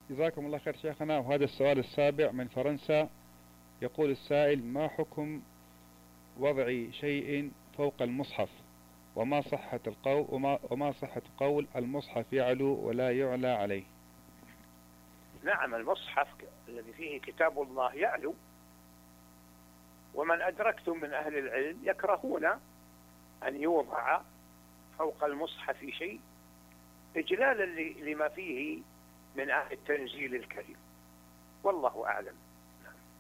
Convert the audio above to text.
جزاكم الله خير شيخنا. وهذا السؤال السابع من فرنسا، يقول السائل: ما حكم وضع شيء فوق المصحف؟ وما صحة قول المصحف يعلو ولا يعلى عليه؟ نعم، المصحف الذي فيه كتاب الله يعلو، ومن أدركتم من أهل العلم يكرهون أن يوضع فوق المصحف شيء إجلالا لما فيه من التنزيل الكريم، والله أعلم.